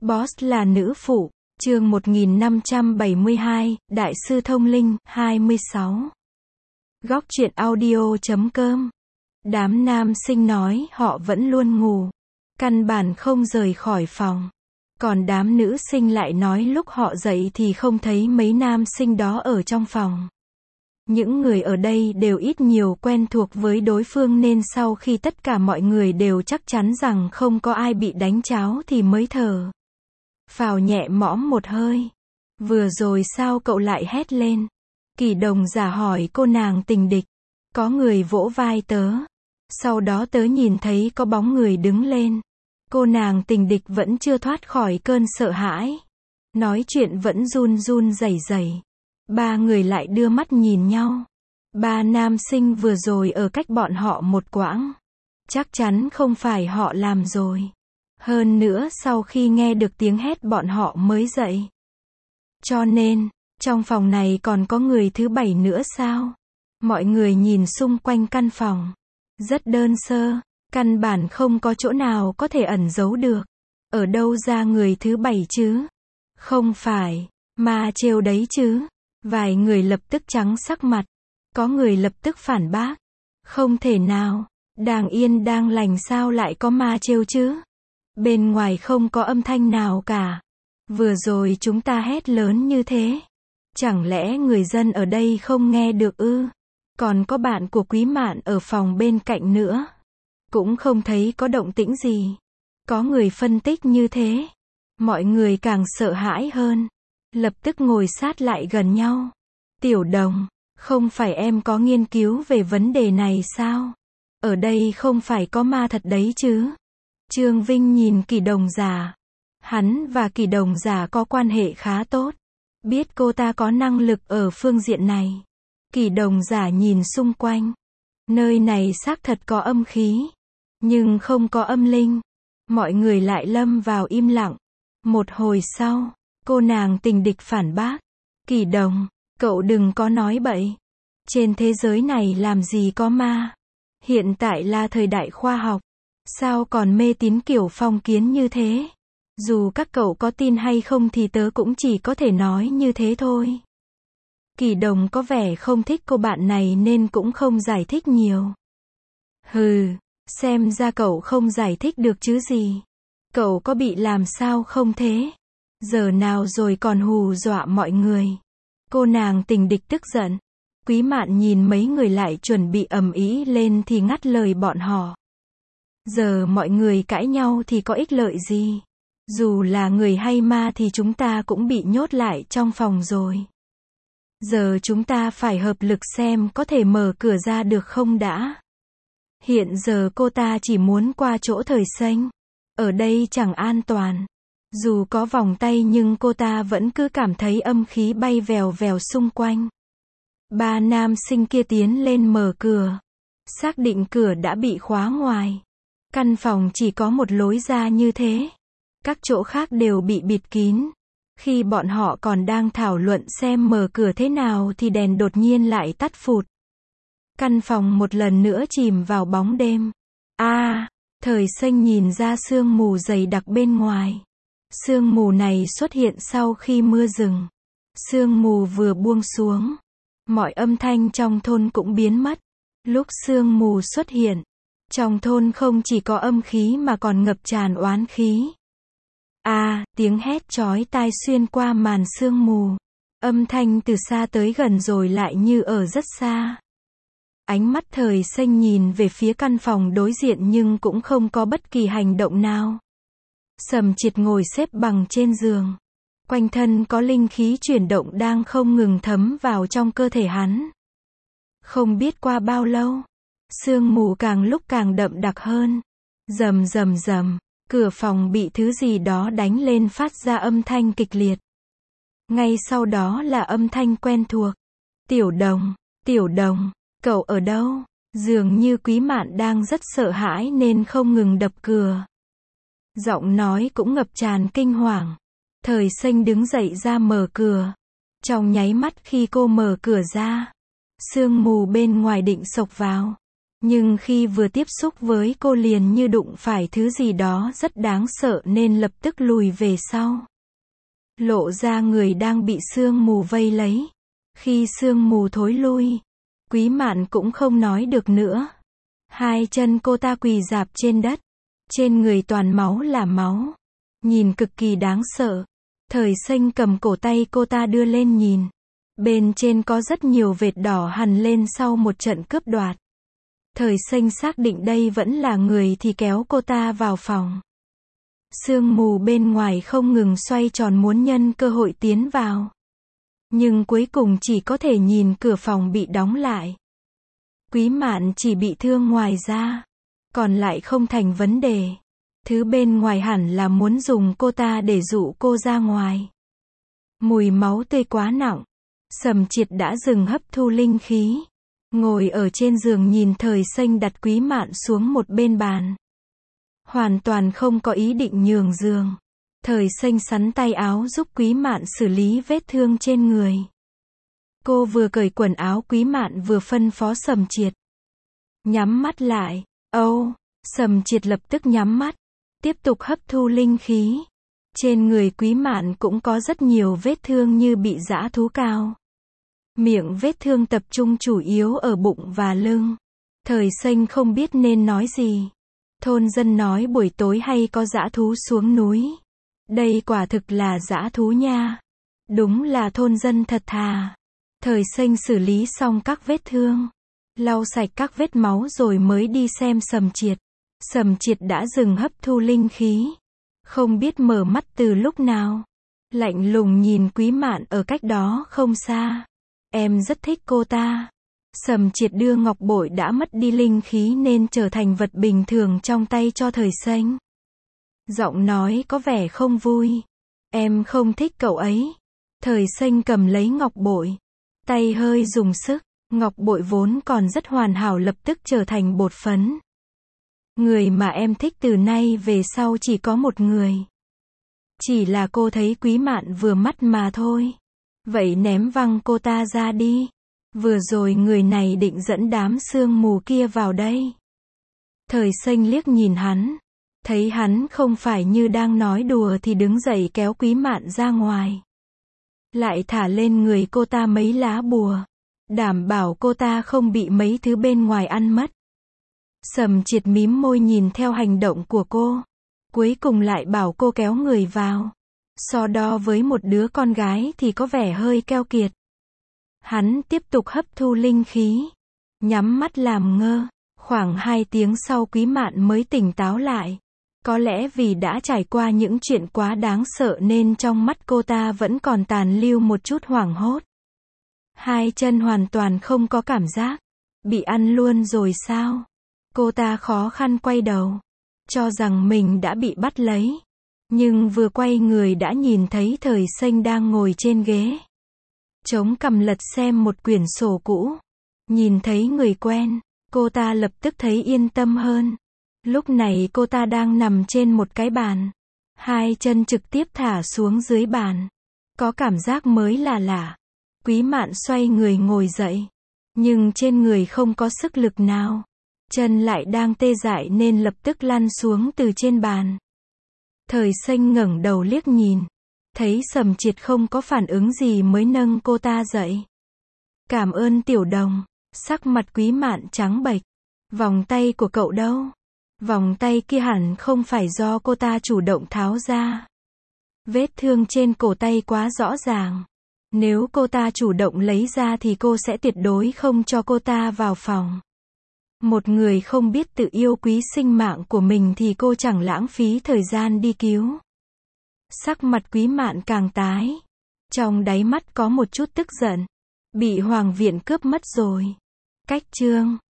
Boss là nữ phụ. Chương 1572, Đại sư Thông Linh, 26. Góc truyện audio.com. Đám nam sinh nói họ vẫn luôn ngủ, căn bản không rời khỏi phòng. Còn đám nữ sinh lại nói lúc họ dậy thì không thấy mấy nam sinh đó ở trong phòng. Những người ở đây đều ít nhiều quen thuộc với đối phương nên sau khi tất cả mọi người đều chắc chắn rằng không có ai bị đánh tráo thì mới thở phào nhẹ mõm một hơi. Vừa rồi sao cậu lại hét lên? Kỳ Đồng giả hỏi cô nàng tình địch. Có người vỗ vai tớ. Sau đó tớ nhìn thấy có bóng người đứng lên. Cô nàng tình địch vẫn chưa thoát khỏi cơn sợ hãi. Nói chuyện vẫn run run rẩy rẩy. Ba người lại đưa mắt nhìn nhau. Ba nam sinh vừa rồi ở cách bọn họ một quãng. Chắc chắn không phải họ làm rồi. Hơn nữa sau khi nghe được tiếng hét bọn họ mới dậy. Cho nên, trong phòng này còn có người thứ bảy nữa sao? Mọi người nhìn xung quanh căn phòng. Rất đơn sơ, căn bản không có chỗ nào có thể ẩn giấu được. Ở đâu ra người thứ bảy chứ? Không phải, ma trêu đấy chứ? Vài người lập tức trắng sắc mặt. Có người lập tức phản bác. Không thể nào, đang yên đang lành sao lại có ma trêu chứ? Bên ngoài không có âm thanh nào cả. Vừa rồi chúng ta hét lớn như thế. Chẳng lẽ người dân ở đây không nghe được ư? Còn có bạn của Quý Mạn ở phòng bên cạnh nữa. Cũng không thấy có động tĩnh gì. Có người phân tích như thế. Mọi người càng sợ hãi hơn. Lập tức ngồi sát lại gần nhau. Tiểu Đồng, không phải em có nghiên cứu về vấn đề này sao? Ở đây không phải có ma thật đấy chứ? Trương Vinh nhìn Kỳ Đồng giả. Hắn và Kỳ Đồng giả có quan hệ khá tốt. Biết cô ta có năng lực ở phương diện này. Kỳ Đồng giả nhìn xung quanh. Nơi này xác thật có âm khí. Nhưng không có âm linh. Mọi người lại lâm vào im lặng. Một hồi sau, cô nàng tình địch phản bác. Kỳ Đồng, cậu đừng có nói bậy. Trên thế giới này làm gì có ma. Hiện tại là thời đại khoa học. Sao còn mê tín kiểu phong kiến như thế? Dù các cậu có tin hay không thì tớ cũng chỉ có thể nói như thế thôi. Kỳ Đồng có vẻ không thích cô bạn này nên cũng không giải thích nhiều. Hừ, xem ra cậu không giải thích được chứ gì. Cậu có bị làm sao không thế? Giờ nào rồi còn hù dọa mọi người. Cô nàng tình địch tức giận. Quý Mạn nhìn mấy người lại chuẩn bị ầm ĩ lên thì ngắt lời bọn họ. Giờ mọi người cãi nhau thì có ích lợi gì? Dù là người hay ma thì chúng ta cũng bị nhốt lại trong phòng rồi. Giờ chúng ta phải hợp lực xem có thể mở cửa ra được không đã. Hiện giờ cô ta chỉ muốn qua chỗ Thời Xanh. Ở đây chẳng an toàn. Dù có vòng tay nhưng cô ta vẫn cứ cảm thấy âm khí bay vèo vèo xung quanh. Ba nam sinh kia tiến lên mở cửa. Xác định cửa đã bị khóa ngoài. Căn phòng chỉ có một lối ra như thế. Các chỗ khác đều bị bịt kín. Khi bọn họ còn đang thảo luận xem mở cửa thế nào thì đèn đột nhiên lại tắt phụt. Căn phòng một lần nữa chìm vào bóng đêm. Thời Xanh nhìn ra sương mù dày đặc bên ngoài. Sương mù này xuất hiện sau khi mưa dừng. Sương mù vừa buông xuống. Mọi âm thanh trong thôn cũng biến mất. Lúc sương mù xuất hiện, trong thôn không chỉ có âm khí mà còn ngập tràn oán khí. Tiếng hét chói tai xuyên qua màn sương mù. Âm thanh từ xa tới gần rồi lại như ở rất xa. Ánh mắt Thời Xanh nhìn về phía căn phòng đối diện nhưng cũng không có bất kỳ hành động nào. Sầm Triệt ngồi xếp bằng trên giường. Quanh thân có linh khí chuyển động đang không ngừng thấm vào trong cơ thể hắn. Không biết qua bao lâu, sương mù càng lúc càng đậm đặc hơn. Rầm rầm rầm, cửa phòng bị thứ gì đó đánh lên phát ra âm thanh kịch liệt. Ngay sau đó là âm thanh quen thuộc. Tiểu Đồng, cậu ở đâu? Dường như Quý Mạn đang rất sợ hãi nên không ngừng đập cửa. Giọng nói cũng ngập tràn kinh hoàng. Thời Xanh đứng dậy ra mở cửa. Trong nháy mắt khi cô mở cửa ra, sương mù bên ngoài định xộc vào. Nhưng khi vừa tiếp xúc với cô liền như đụng phải thứ gì đó rất đáng sợ nên lập tức lùi về sau. Lộ ra người đang bị sương mù vây lấy. Khi sương mù thối lui, Quý Mạn cũng không nói được nữa. Hai chân cô ta quỳ rạp trên đất. Trên người toàn máu là máu. Nhìn cực kỳ đáng sợ. Thời Xanh cầm cổ tay cô ta đưa lên nhìn. Bên trên có rất nhiều vệt đỏ hằn lên sau một trận cướp đoạt. Thời Xanh xác định đây vẫn là người thì kéo cô ta vào phòng. Sương mù bên ngoài không ngừng xoay tròn muốn nhân cơ hội tiến vào. Nhưng cuối cùng chỉ có thể nhìn cửa phòng bị đóng lại. Quý Mạn chỉ bị thương ngoài da. Còn lại không thành vấn đề. Thứ bên ngoài hẳn là muốn dùng cô ta để dụ cô ra ngoài. Mùi máu tươi quá nặng. Sầm Triệt đã dừng hấp thu linh khí. Ngồi ở trên giường nhìn Thời Xanh đặt Quý Mạn xuống một bên bàn. Hoàn toàn không có ý định nhường giường. Thời Xanh sắn tay áo giúp Quý Mạn xử lý vết thương trên người. Cô vừa cởi quần áo Quý Mạn vừa phân phó Sầm Triệt. Nhắm mắt lại. Sầm Triệt lập tức nhắm mắt. Tiếp tục hấp thu linh khí. Trên người Quý Mạn cũng có rất nhiều vết thương như bị dã thú cào. Miệng vết thương tập trung chủ yếu ở bụng và lưng. Thời Xanh không biết nên nói gì. Thôn dân nói buổi tối hay có dã thú xuống núi. Đây quả thực là dã thú nha. Đúng là thôn dân thật thà. Thời Xanh xử lý xong các vết thương. Lau sạch các vết máu rồi mới đi xem Sầm Triệt. Sầm Triệt đã dừng hấp thu linh khí. Không biết mở mắt từ lúc nào. Lạnh lùng nhìn Quý Mạn ở cách đó không xa. Em rất thích cô ta. Sầm Triệt đưa ngọc bội đã mất đi linh khí nên trở thành vật bình thường trong tay cho Thời Xanh. Giọng nói có vẻ không vui. Em không thích cậu ấy. Thời Xanh cầm lấy ngọc bội. Tay hơi dùng sức. Ngọc bội vốn còn rất hoàn hảo lập tức trở thành bột phấn. Người mà em thích từ nay về sau chỉ có một người. Chỉ là cô thấy Quý Mạn vừa mắt mà thôi. Vậy ném văng cô ta ra đi. Vừa rồi người này định dẫn đám sương mù kia vào đây. Thời Xanh liếc nhìn hắn. Thấy hắn không phải như đang nói đùa thì đứng dậy kéo Quý Mạn ra ngoài. Lại thả lên người cô ta mấy lá bùa. Đảm bảo cô ta không bị mấy thứ bên ngoài ăn mất. Sầm Triệt mím môi nhìn theo hành động của cô. Cuối cùng lại bảo cô kéo người vào. So đo với một đứa con gái thì có vẻ hơi keo kiệt. Hắn tiếp tục hấp thu linh khí. Nhắm mắt làm ngơ. Khoảng 2 tiếng sau Quý Mạn mới tỉnh táo lại. Có lẽ vì đã trải qua những chuyện quá đáng sợ nên trong mắt cô ta vẫn còn tàn lưu một chút hoảng hốt. Hai chân hoàn toàn không có cảm giác. Bị ăn luôn rồi sao? Cô ta khó khăn quay đầu. Cho rằng mình đã bị bắt lấy. Nhưng vừa quay người đã nhìn thấy Thời Xanh đang ngồi trên ghế. Chống cằm lật xem một quyển sổ cũ. Nhìn thấy người quen, cô ta lập tức thấy yên tâm hơn. Lúc này cô ta đang nằm trên một cái bàn. Hai chân trực tiếp thả xuống dưới bàn. Có cảm giác mới là lạ. Quý Mạn xoay người ngồi dậy. Nhưng trên người không có sức lực nào. Chân lại đang tê dại nên lập tức lăn xuống từ trên bàn. Thời Xanh ngẩng đầu liếc nhìn. Thấy Sầm Triệt không có phản ứng gì mới nâng cô ta dậy. Cảm ơn Tiểu Đồng. Sắc mặt Quý Mạn trắng bệch. Vòng tay của cậu đâu? Vòng tay kia hẳn không phải do cô ta chủ động tháo ra. Vết thương trên cổ tay quá rõ ràng. Nếu cô ta chủ động lấy ra thì cô sẽ tuyệt đối không cho cô ta vào phòng. Một người không biết tự yêu quý sinh mạng của mình thì cô chẳng lãng phí thời gian đi cứu. Sắc mặt Quý Mạn càng tái. Trong đáy mắt có một chút tức giận. Bị Hoàng viện cướp mất rồi. Cách chương